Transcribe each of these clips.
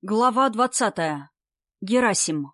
Глава 20. Герасим.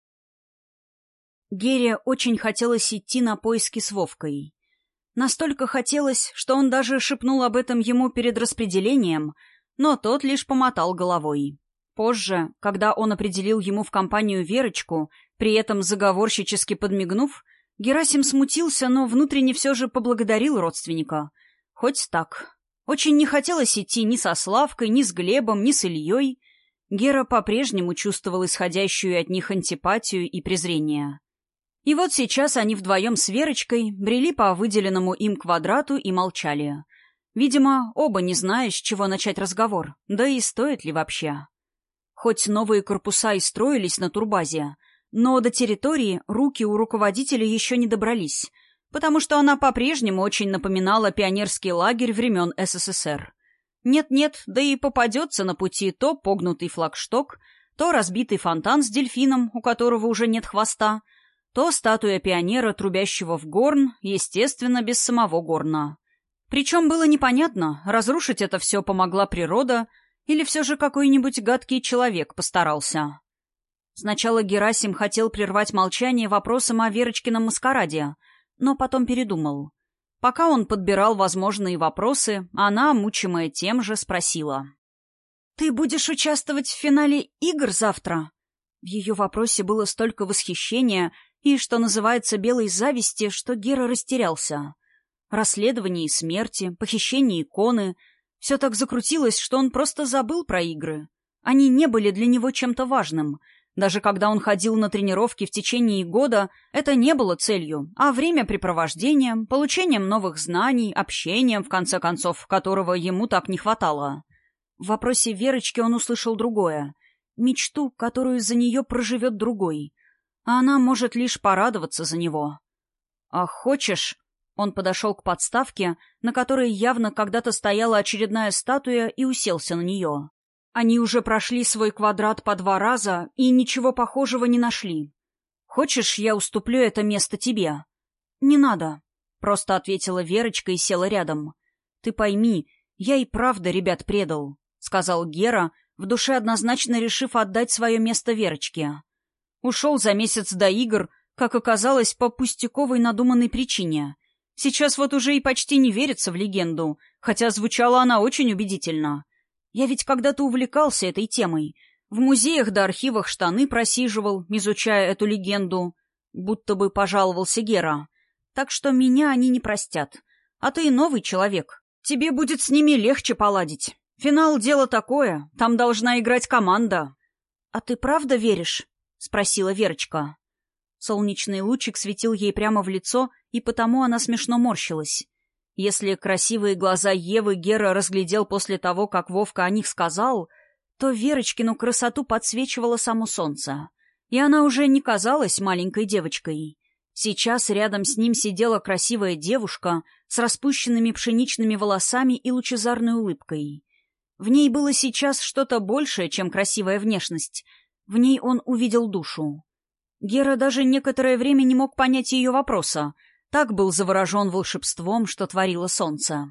Гере очень хотелось идти на поиски с Вовкой. Настолько хотелось, что он даже шепнул об этом ему перед распределением, но тот лишь помотал головой. Позже, когда он определил ему в компанию Верочку, при этом заговорщически подмигнув, Герасим смутился, но внутренне все же поблагодарил родственника. Хоть так. Очень не хотелось идти ни со Славкой, ни с Глебом, ни с Ильей. Гера по-прежнему чувствовал исходящую от них антипатию и презрение. И вот сейчас они вдвоем с Верочкой брели по выделенному им квадрату и молчали. Видимо, оба не зная, с чего начать разговор, да и стоит ли вообще. Хоть новые корпуса и строились на турбазе, но до территории руки у руководителя еще не добрались, потому что она по-прежнему очень напоминала пионерский лагерь времен СССР. Нет-нет, да и попадется на пути то погнутый флагшток, то разбитый фонтан с дельфином, у которого уже нет хвоста, то статуя пионера, трубящего в горн, естественно, без самого горна. Причем было непонятно, разрушить это все помогла природа или все же какой-нибудь гадкий человек постарался. Сначала Герасим хотел прервать молчание вопросом о Верочкином маскараде, но потом передумал. Пока он подбирал возможные вопросы, она, мучимая тем же, спросила. «Ты будешь участвовать в финале игр завтра?» В ее вопросе было столько восхищения и, что называется, белой зависти, что Гера растерялся. Расследование и смерти, похищение иконы — все так закрутилось, что он просто забыл про игры. Они не были для него чем-то важным. Даже когда он ходил на тренировки в течение года, это не было целью, а времяпрепровождением, получением новых знаний, общением, в конце концов, которого ему так не хватало. В вопросе Верочки он услышал другое — мечту, которую за нее проживет другой, а она может лишь порадоваться за него. «А хочешь...» — он подошел к подставке, на которой явно когда-то стояла очередная статуя, и уселся на нее. Они уже прошли свой квадрат по 2 раза и ничего похожего не нашли. «Хочешь, я уступлю это место тебе?» «Не надо», — просто ответила Верочка и села рядом. «Ты пойми, я и правда ребят предал», — сказал Гера, в душе однозначно решив отдать свое место Верочке. Ушел за месяц до игр, как оказалось, по пустяковой надуманной причине. Сейчас вот уже и почти не верится в легенду, хотя звучала она очень убедительно. Я ведь когда-то увлекался этой темой. В музеях да архивах штаны просиживал, изучая эту легенду. Будто бы пожаловался Гера. Так что меня они не простят. А ты новый человек. Тебе будет с ними легче поладить. Финал — дело такое. Там должна играть команда. — А ты правда веришь? — спросила Верочка. Солнечный лучик светил ей прямо в лицо, и потому она смешно морщилась. Если красивые глаза Евы Гера разглядел после того, как Вовка о них сказал, то Верочкину красоту подсвечивало само солнце. И она уже не казалась маленькой девочкой. Сейчас рядом с ним сидела красивая девушка с распущенными пшеничными волосами и лучезарной улыбкой. В ней было сейчас что-то большее, чем красивая внешность. В ней он увидел душу. Гера даже некоторое время не мог понять ее вопроса. Так был заворожен волшебством, что творило солнце.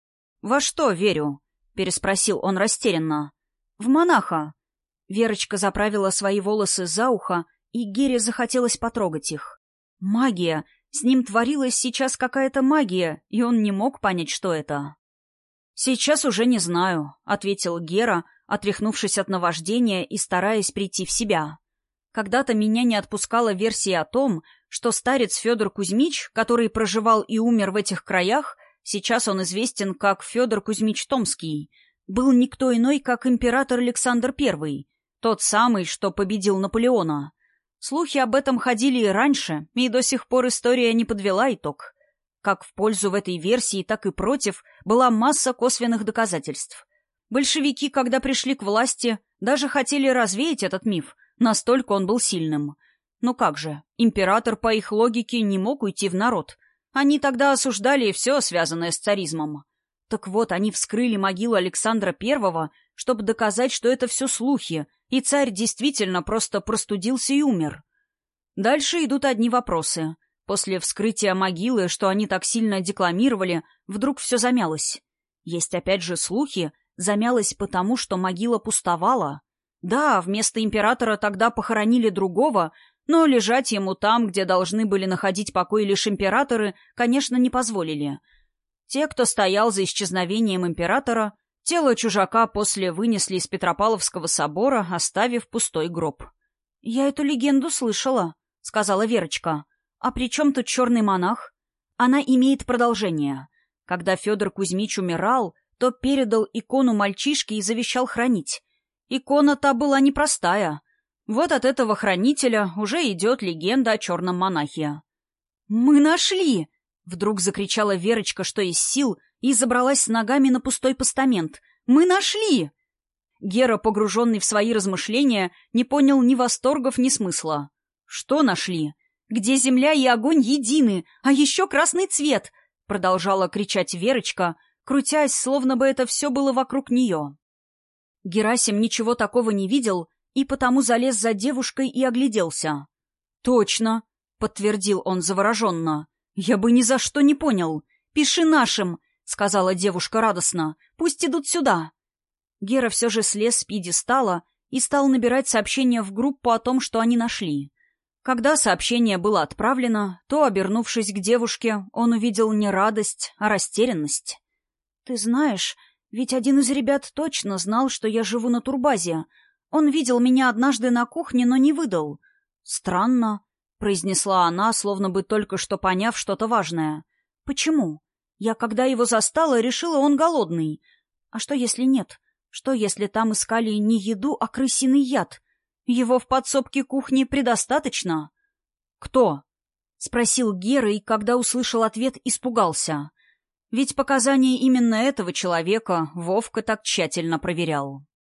«Во что верю?» — переспросил он растерянно. «В монаха». Верочка заправила свои волосы за ухо, и Гере захотелось потрогать их. Магия! С ним творилась сейчас какая-то магия, и он не мог понять, что это. «Сейчас уже не знаю», — ответил Гера, отряхнувшись от наваждения и стараясь прийти в себя. Когда-то меня не отпускала версия о том, что старец Федор Кузьмич, который проживал и умер в этих краях, сейчас он известен как Федор Кузьмич Томский, был никто иной, как император Александр I, тот самый, что победил Наполеона. Слухи об этом ходили и раньше, и до сих пор история не подвела итог. Как в пользу в этой версии, так и против была масса косвенных доказательств. Большевики, когда пришли к власти, даже хотели развеять этот миф, настолько он был сильным. Ну как же, император, по их логике, не мог уйти в народ. Они тогда осуждали все, связанное с царизмом. Так вот, они вскрыли могилу Александра I, чтобы доказать, что это все слухи, и царь действительно просто простудился и умер. Дальше идут одни вопросы. После вскрытия могилы, что они так сильно декламировали, вдруг все замялось. Есть опять же слухи, замялось потому, что могила пустовала. Да, вместо императора тогда похоронили другого, но лежать ему там, где должны были находить покой лишь императоры, конечно, не позволили. Те, кто стоял за исчезновением императора, тело чужака после вынесли из Петропавловского собора, оставив пустой гроб. «Я эту легенду слышала», — сказала Верочка. «А при чем тут черный монах?» Она имеет продолжение. Когда Федор Кузьмич умирал, то передал икону мальчишке и завещал хранить. Икона-то была непростая. Вот от этого хранителя уже идет легенда о черном монахе. «Мы нашли!» — вдруг закричала Верочка, что из сил, и забралась с ногами на пустой постамент. «Мы нашли!» Гера, погруженный в свои размышления, не понял ни восторгов, ни смысла. «Что нашли? Где земля и огонь едины, а еще красный цвет!» — продолжала кричать Верочка, крутясь, словно бы это все было вокруг нее. Герасим ничего такого не видел и потому залез за девушкой и огляделся. «Точно!» — подтвердил он завороженно. «Я бы ни за что не понял. Пиши нашим!» — сказала девушка радостно. «Пусть идут сюда!» Гера все же слез с пьедестала и стал набирать сообщения в группу о том, что они нашли. Когда сообщение было отправлено, то, обернувшись к девушке, он увидел не радость, а растерянность. «Ты знаешь, ведь один из ребят точно знал, что я живу на турбазе. Он видел меня однажды на кухне, но не выдал. Странно», — произнесла она, словно бы только что поняв что-то важное. «Почему? Я, когда его застала, решила, он голодный. А что, если нет? Что, если там искали не еду, а крысиный яд? Его в подсобке кухни предостаточно?» «Кто?» — спросил Гера, и когда услышал ответ, испугался. Ведь показания именно этого человека Вовка так тщательно проверял.